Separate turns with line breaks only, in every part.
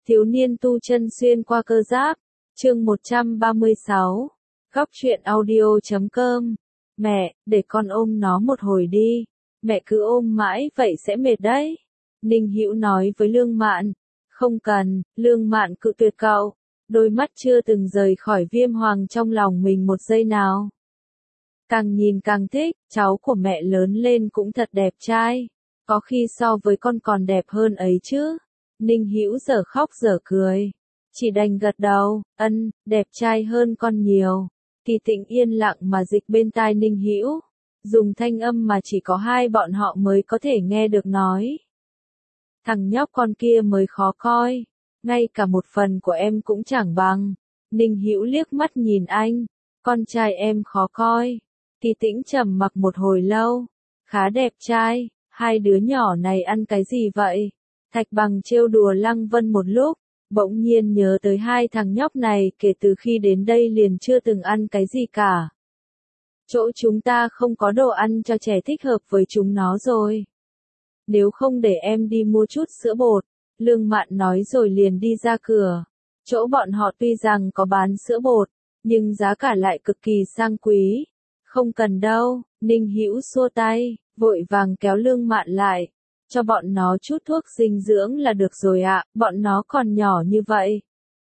Thiếu niên tu chân xuyên qua cơ giáp, chương 136, góc truyện audio.com. Mẹ, để con ôm nó một hồi đi, mẹ cứ ôm mãi vậy sẽ mệt đấy. Ninh Hữu nói với Lương Mạn. Không cần, Lương Mạn cự tuyệt cậu, đôi mắt chưa từng rời khỏi Viêm Hoàng trong lòng mình một giây nào. Càng nhìn càng thích, cháu của mẹ lớn lên cũng thật đẹp trai, có khi so với con còn đẹp hơn ấy chứ. Ninh Hữu dở khóc dở cười, chỉ đành gật đầu, đẹp trai hơn con nhiều. Kỳ Tịnh yên lặng mà dịch bên tai Ninh Hữu, dùng thanh âm mà chỉ có hai bọn họ mới có thể nghe được nói. Thằng nhóc con kia mới khó coi, ngay cả một phần của em cũng chẳng bằng. Ninh Hữu liếc mắt nhìn anh, con trai em khó coi. Kỳ Tĩnh trầm mặc một hồi lâu, khá đẹp trai, hai đứa nhỏ này ăn cái gì vậy? Thạch Bằng trêu đùa Lăng Vân một lúc, bỗng nhiên nhớ tới hai thằng nhóc này kể từ khi đến đây liền chưa từng ăn cái gì cả. Chỗ chúng ta không có đồ ăn cho trẻ thích hợp với chúng nó rồi. Nếu không để em đi mua chút sữa bột, Lương Mạn nói rồi liền đi ra cửa. Chỗ bọn họ tuy rằng có bán sữa bột, nhưng giá cả lại cực kỳ sang quý. Không cần đâu, Ninh Hữu xua tay, vội vàng kéo Lương Mạn lại. Cho bọn nó chút thuốc dinh dưỡng là được rồi ạ, bọn nó còn nhỏ như vậy.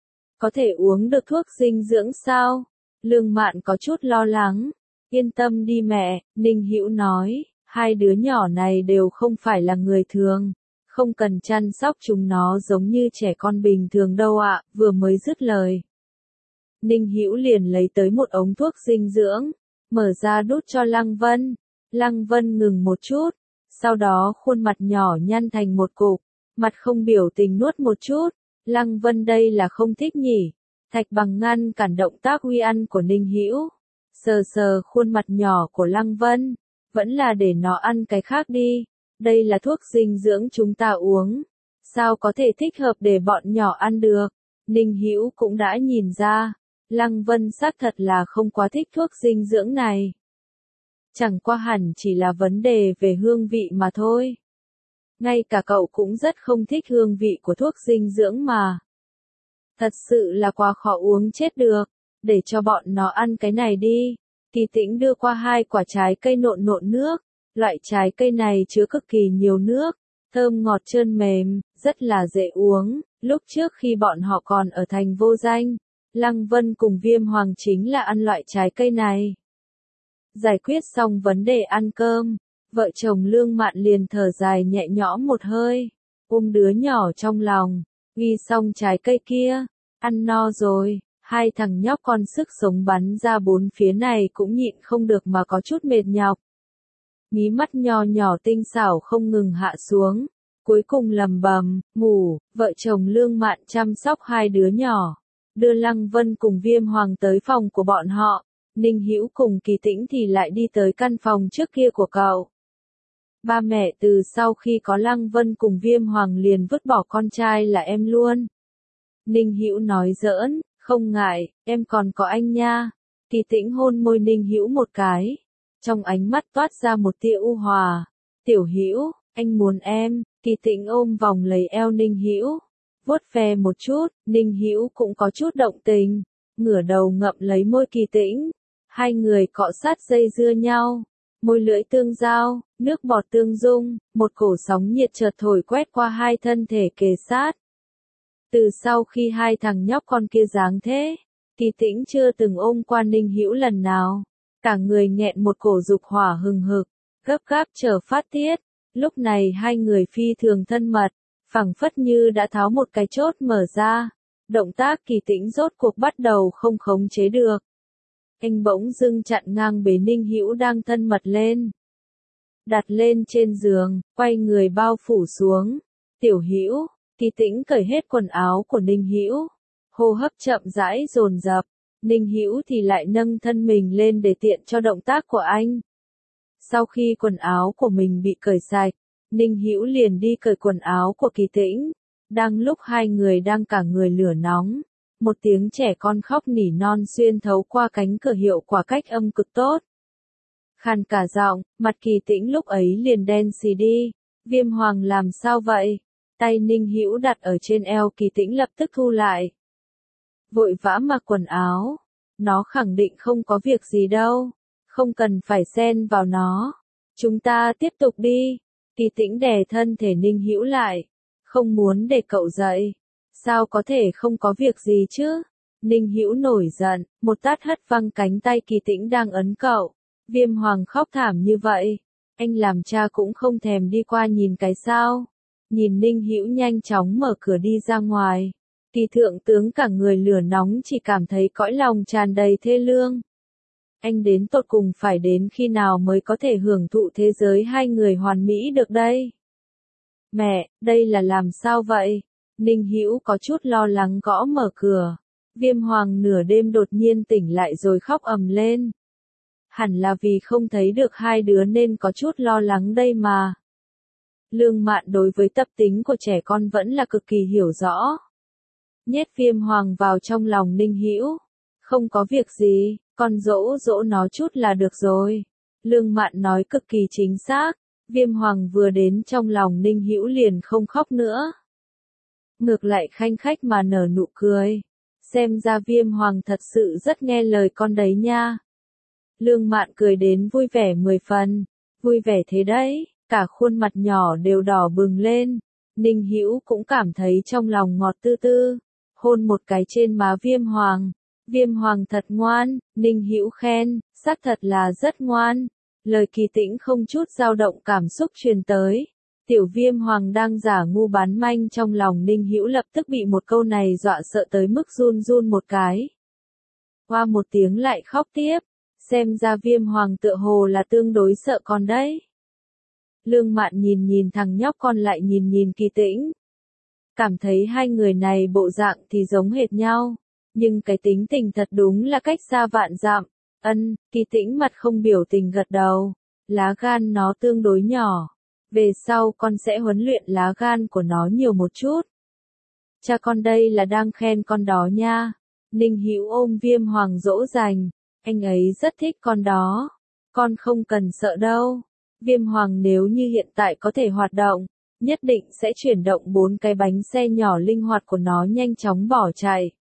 Có thể uống được thuốc dinh dưỡng sao? Lương Mạn có chút lo lắng. Yên tâm đi mẹ, Ninh Hữu nói, hai đứa nhỏ này đều không phải là người thường, không cần chăm sóc chúng nó giống như trẻ con bình thường đâu ạ. Vừa mới dứt lời, Ninh Hữu liền lấy tới một ống thuốc dinh dưỡng, mở ra đút cho Lăng Vân. Lăng Vân ngừng một chút, sau đó khuôn mặt nhỏ nhăn thành một cục, mặt không biểu tình nuốt một chút. Lăng Vân đây là không thích nhỉ? Thạch Bằng ngăn cản động tác uy ăn của Ninh Hữu, sờ sờ khuôn mặt nhỏ của Lăng Vân, vẫn là để nó ăn cái khác đi, đây là thuốc dinh dưỡng chúng ta uống, sao có thể thích hợp để bọn nhỏ ăn được. Ninh Hữu cũng đã nhìn ra, Lăng Vân xác thật là không quá thích thuốc dinh dưỡng này. Chẳng qua hẳn chỉ là vấn đề về hương vị mà thôi. Ngay cả cậu cũng rất không thích hương vị của thuốc dinh dưỡng mà. Thật sự là quá khó uống chết được, để cho bọn nó ăn cái này đi. Kỳ Tĩnh đưa qua hai quả trái cây nộn nộn nước, loại trái cây này chứa cực kỳ nhiều nước, thơm ngọt trơn mềm, rất là dễ uống. Lúc trước khi bọn họ còn ở thành Vô Danh, Lăng Vân cùng Viêm Hoàng chính là ăn loại trái cây này. Giải quyết xong vấn đề ăn cơm, vợ chồng Lương Mạn liền thở dài nhẹ nhõm một hơi, ôm đứa nhỏ trong lòng, ghi xong trái cây kia, ăn no rồi, hai thằng nhóc con sức sống bắn ra bốn phía này cũng nhịn không được mà có chút mệt nhọc. Mí mắt nho nhỏ tinh xảo không ngừng hạ xuống, cuối cùng lầm bầm, ngủ. Vợ chồng Lương Mạn chăm sóc hai đứa nhỏ, đưa Lăng Vân cùng Viêm Hoàng tới phòng của bọn họ. Ninh Hữu cùng Kỳ Tĩnh thì lại đi tới căn phòng trước kia của cậu. Ba mẹ từ sau khi có Lăng Vân cùng Viêm Hoàng liền vứt bỏ con trai là em luôn. Ninh Hữu nói giỡn, không ngại, em còn có anh nha. Kỳ Tĩnh hôn môi Ninh Hữu một cái, trong ánh mắt toát ra một tia u hòa. Tiểu Hữu, anh muốn em. Kỳ Tĩnh ôm vòng lấy eo Ninh Hữu, vuốt ve một chút. Ninh Hữu cũng có chút động tình, ngửa đầu ngậm lấy môi Kỳ Tĩnh. Hai người cọ sát dây dưa nhau, môi lưỡi tương giao, nước bọt tương dung, một cổ sóng nhiệt chợt thổi quét qua hai thân thể kề sát. Từ sau khi hai thằng nhóc con kia giáng thế, Kỳ Tĩnh chưa từng ôm qua Ninh Hữu lần nào, cả người nghẹn một cổ dục hỏa hừng hực, gấp gáp chờ phát tiết. Lúc này hai người phi thường thân mật, phảng phất như đã tháo một cái chốt mở ra, động tác Kỳ Tĩnh rốt cuộc bắt đầu không khống chế được. Anh bỗng dưng chặn ngang bế Ninh Hữu đang thân mật lên, đặt lên trên giường, quay người bao phủ xuống. Tiểu Hữu. Kỳ Tĩnh cởi hết quần áo của Ninh Hữu, hô hấp chậm rãi dồn dập. Ninh Hữu thì lại nâng thân mình lên để tiện cho động tác của anh. Sau khi quần áo của mình bị cởi sạch, Ninh Hữu liền đi cởi quần áo của Kỳ Tĩnh. Đang lúc hai người đang cả người lửa nóng, một tiếng trẻ con khóc nỉ non xuyên thấu qua cánh cửa hiệu quả cách âm cực tốt. Khàn cả giọng, mặt Kỳ Tĩnh lúc ấy liền đen xì đi. Viêm Hoàng làm sao vậy? Tay Ninh Hữu đặt ở trên eo Kỳ Tĩnh lập tức thu lại. Vội vã mặc quần áo. Nó khẳng định không có việc gì đâu. Không cần phải xen vào nó. Chúng ta tiếp tục đi. Kỳ Tĩnh đè thân thể Ninh Hữu lại. Không muốn để cậu dậy. Sao có thể không có việc gì chứ? Ninh Hữu nổi giận, một tát hất văng cánh tay Kỳ Tĩnh đang ấn cậu. Viêm Hoàng khóc thảm như vậy. Anh làm cha cũng không thèm đi qua nhìn cái sao. Nhìn Ninh Hữu nhanh chóng mở cửa đi ra ngoài. Kỳ thượng tướng cả người lửa nóng chỉ cảm thấy cõi lòng tràn đầy thê lương. Anh đến tột cùng phải đến khi nào mới có thể hưởng thụ thế giới hai người hoàn mỹ được đây? Mẹ, đây là làm sao vậy? Ninh Hữu có chút lo lắng gõ mở cửa. Viêm Hoàng nửa đêm đột nhiên tỉnh lại rồi khóc ầm lên. Hẳn là vì không thấy được hai đứa nên có chút lo lắng đây mà. Lương Mạn đối với tập tính của trẻ con vẫn là cực kỳ hiểu rõ. Nhét Viêm Hoàng vào trong lòng Ninh Hữu. Không có việc gì, con dỗ dỗ nó chút là được rồi. Lương Mạn nói cực kỳ chính xác. Viêm Hoàng vừa đến trong lòng Ninh Hữu liền không khóc nữa. Ngược lại khanh khách mà nở nụ cười. Xem ra Viêm Hoàng thật sự rất nghe lời con đấy nha. Lương Mạn cười đến vui vẻ 10 phần. Vui vẻ thế đấy, cả khuôn mặt nhỏ đều đỏ bừng lên. Ninh Hữu cũng cảm thấy trong lòng ngọt tư tư. Hôn một cái trên má Viêm Hoàng. Viêm Hoàng thật ngoan, Ninh Hữu khen, xác thật là rất ngoan. Lời Kỳ Tĩnh không chút dao động cảm xúc truyền tới. Tiểu Viêm Hoàng đang giả ngu bán manh trong lòng Ninh Hữu lập tức bị một câu này dọa sợ tới mức run run một cái. Qua một tiếng lại khóc tiếp. Xem ra Viêm Hoàng tựa hồ là tương đối sợ con đấy. Lương Mạn nhìn nhìn thằng nhóc con lại nhìn nhìn Kỳ Tĩnh. Cảm thấy hai người này bộ dạng thì giống hệt nhau. Nhưng cái tính tình thật đúng là cách xa vạn dặm. Kỳ Tĩnh mặt không biểu tình gật đầu. Lá gan nó tương đối nhỏ. Về sau con sẽ huấn luyện lá gan của nó nhiều một chút. Cha con đây là đang khen con đó nha. Ninh Hữu ôm Viêm Hoàng dỗ dành. Anh ấy rất thích con đó. Con không cần sợ đâu. Viêm Hoàng nếu như hiện tại có thể hoạt động, nhất định sẽ chuyển động 4 cái bánh xe nhỏ linh hoạt của nó nhanh chóng bỏ chạy.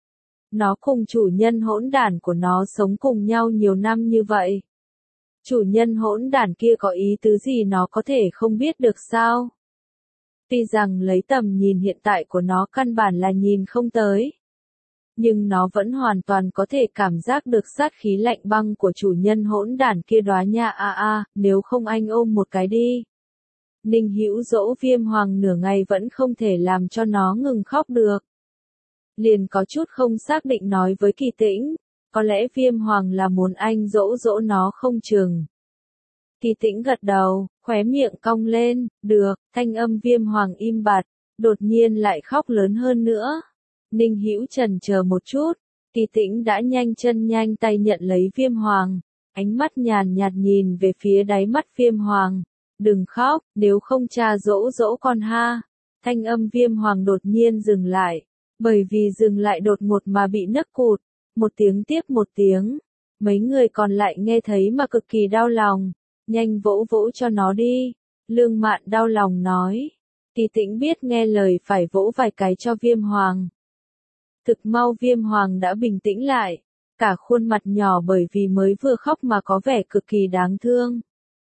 Nó cùng chủ nhân hỗn đản của nó sống cùng nhau nhiều năm như vậy. Chủ nhân hỗn đản kia có ý tứ gì nó có thể không biết được sao? Tuy rằng lấy tầm nhìn hiện tại của nó căn bản là nhìn không tới. Nhưng nó vẫn hoàn toàn có thể cảm giác được sát khí lạnh băng của chủ nhân hỗn đản kia đó nha nếu không anh ôm một cái đi. Ninh Hữu dỗ Viêm Hoàng nửa ngày vẫn không thể làm cho nó ngừng khóc được. Liền có chút không xác định nói với Kỳ Tĩnh, có lẽ Viêm Hoàng là muốn anh dỗ dỗ nó không chừng. Kỳ Tĩnh gật đầu, khóe miệng cong lên, được, thanh âm Viêm Hoàng im bặt, đột nhiên lại khóc lớn hơn nữa. Ninh Hữu chần chờ một chút, Kỳ Tĩnh đã nhanh chân nhanh tay nhận lấy Viêm Hoàng, ánh mắt nhàn nhạt nhìn về phía đáy mắt Viêm Hoàng. Đừng khóc, nếu không cha dỗ dỗ con ha. Thanh âm Viêm Hoàng đột nhiên dừng lại, bởi vì dừng lại đột ngột mà bị nấc cụt, một tiếng tiếp một tiếng. Mấy người còn lại nghe thấy mà cực kỳ đau lòng, nhanh vỗ vỗ cho nó đi. Lương Mạn đau lòng nói. Kỳ Tĩnh biết nghe lời phải vỗ vài cái cho Viêm Hoàng. Thực mau Viêm Hoàng đã bình tĩnh lại, cả khuôn mặt nhỏ bởi vì mới vừa khóc mà có vẻ cực kỳ đáng thương.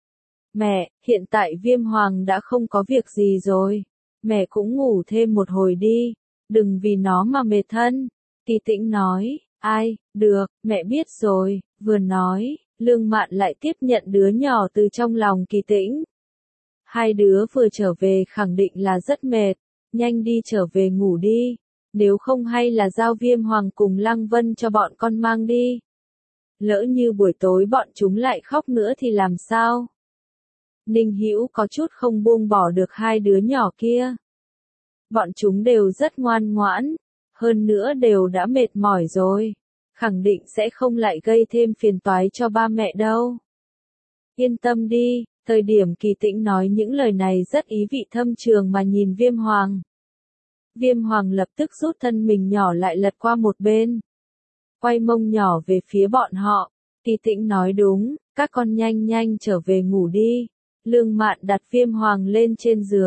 Mẹ, hiện tại Viêm Hoàng đã không có việc gì rồi. Mẹ cũng ngủ thêm một hồi đi, đừng vì nó mà mệt thân. Kỳ Tĩnh nói, ai, được, mẹ biết rồi, vừa nói, Lương Mạn lại tiếp nhận đứa nhỏ từ trong lòng Kỳ Tĩnh. Hai đứa vừa trở về khẳng định là rất mệt, nhanh đi trở về ngủ đi, nếu không hay là giao Viêm Hoàng cùng Lăng Vân cho bọn con mang đi. Lỡ như buổi tối bọn chúng lại khóc nữa thì làm sao? Ninh Hữu có chút không buông bỏ được hai đứa nhỏ kia. Bọn chúng đều rất ngoan ngoãn, hơn nữa đều đã mệt mỏi rồi, khẳng định sẽ không lại gây thêm phiền toái cho ba mẹ đâu. Yên tâm đi, thời điểm Kỳ Tĩnh nói những lời này rất ý vị thâm trường mà nhìn Viêm Hoàng. Viêm Hoàng lập tức rút thân mình nhỏ lại lật qua một bên. Quay mông nhỏ về phía bọn họ, Kỳ Tĩnh nói đúng, các con nhanh nhanh trở về ngủ đi. Lương Mạn đặt Viêm Hoàng lên trên giường,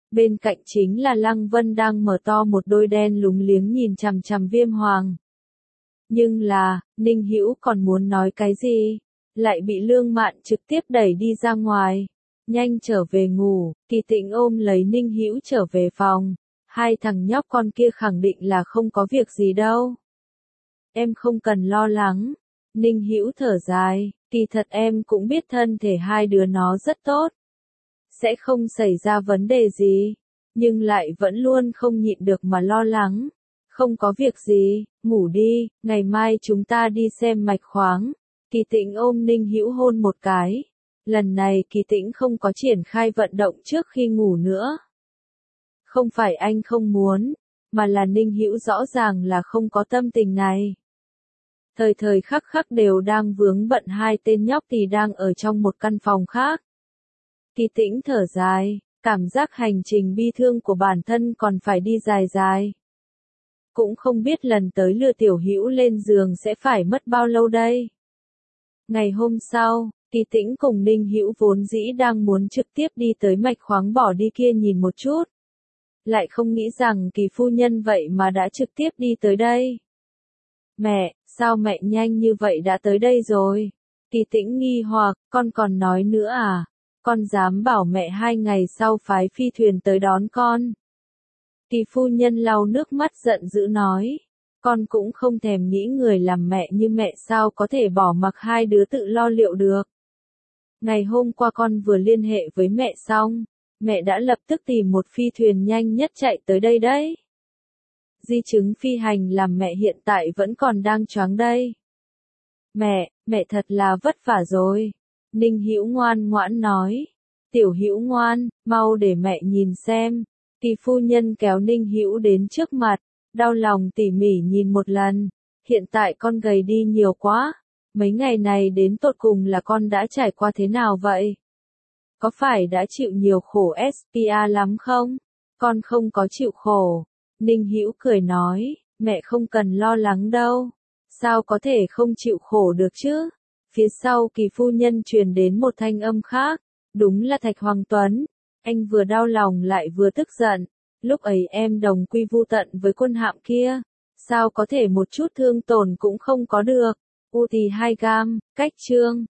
Bên cạnh chính là Lăng Vân đang mở to một đôi đen lúng liếng nhìn chằm chằm Viêm Hoàng. Nhưng là, Ninh Hữu còn muốn nói cái gì, lại bị Lương Mạn trực tiếp đẩy đi ra ngoài. Nhanh trở về ngủ, Kỳ Tĩnh ôm lấy Ninh Hữu trở về phòng. Hai thằng nhóc con kia khẳng định là không có việc gì đâu. Em không cần lo lắng. Ninh Hữu thở dài, kỳ thật em cũng biết thân thể hai đứa nó rất tốt. Sẽ không xảy ra vấn đề gì, nhưng lại vẫn luôn không nhịn được mà lo lắng. Không có việc gì, ngủ đi, ngày mai chúng ta đi xem mạch khoáng. Kỳ Tĩnh ôm Ninh Hữu hôn một cái. Lần này Kỳ Tĩnh không có triển khai vận động trước khi ngủ nữa. Không phải anh không muốn, mà là Ninh Hữu rõ ràng là không có tâm tình này. Thời thời khắc khắc đều đang vướng bận, hai tên nhóc thì đang ở trong một căn phòng khác. Kỳ Tĩnh thở dài, cảm giác hành trình bi thương của bản thân còn phải đi dài dài. Cũng không biết lần tới lừa Tiểu Hữu lên giường sẽ phải mất bao lâu đây. Ngày hôm sau, Kỳ Tĩnh cùng Ninh Hữu vốn dĩ đang muốn trực tiếp đi tới mạch khoáng bỏ đi kia nhìn một chút. Lại không nghĩ rằng Kỳ phu nhân vậy mà đã trực tiếp đi tới đây. Mẹ, sao mẹ nhanh như vậy đã tới đây rồi? Kỳ Tĩnh nghi hoặc, con còn nói nữa à? Con dám bảo mẹ 2 ngày sau phái phi thuyền tới đón con. Kỳ phu nhân lau nước mắt giận dữ nói. Con cũng không thèm nghĩ người làm mẹ như mẹ sao có thể bỏ mặc hai đứa tự lo liệu được. Ngày hôm qua con vừa liên hệ với mẹ xong, mẹ đã lập tức tìm một phi thuyền nhanh nhất chạy tới đây đấy. Di chứng phi hành làm mẹ hiện tại vẫn còn đang choáng đây. Mẹ thật là vất vả rồi. Ninh Hữu ngoan ngoãn nói. Tiểu Hữu ngoan, mau để mẹ nhìn xem. Kỳ phu nhân kéo Ninh Hữu đến trước mặt, đau lòng tỉ mỉ nhìn một lần. Hiện tại con gầy đi nhiều quá. Mấy ngày này đến tột cùng là con đã trải qua thế nào vậy? Có phải đã chịu nhiều khổ SPA lắm không? Con không có chịu khổ. Ninh Hữu cười nói, mẹ không cần lo lắng đâu. Sao có thể không chịu khổ được chứ? Phía sau Kỳ phu nhân truyền đến một thanh âm khác. Đúng là Thạch Hoàng Tuấn. Anh vừa đau lòng lại vừa tức giận. Lúc ấy em đồng quy vu tận với quân hạm kia. Sao có thể một chút thương tổn cũng không có được? U thì 2 gam, cách chương.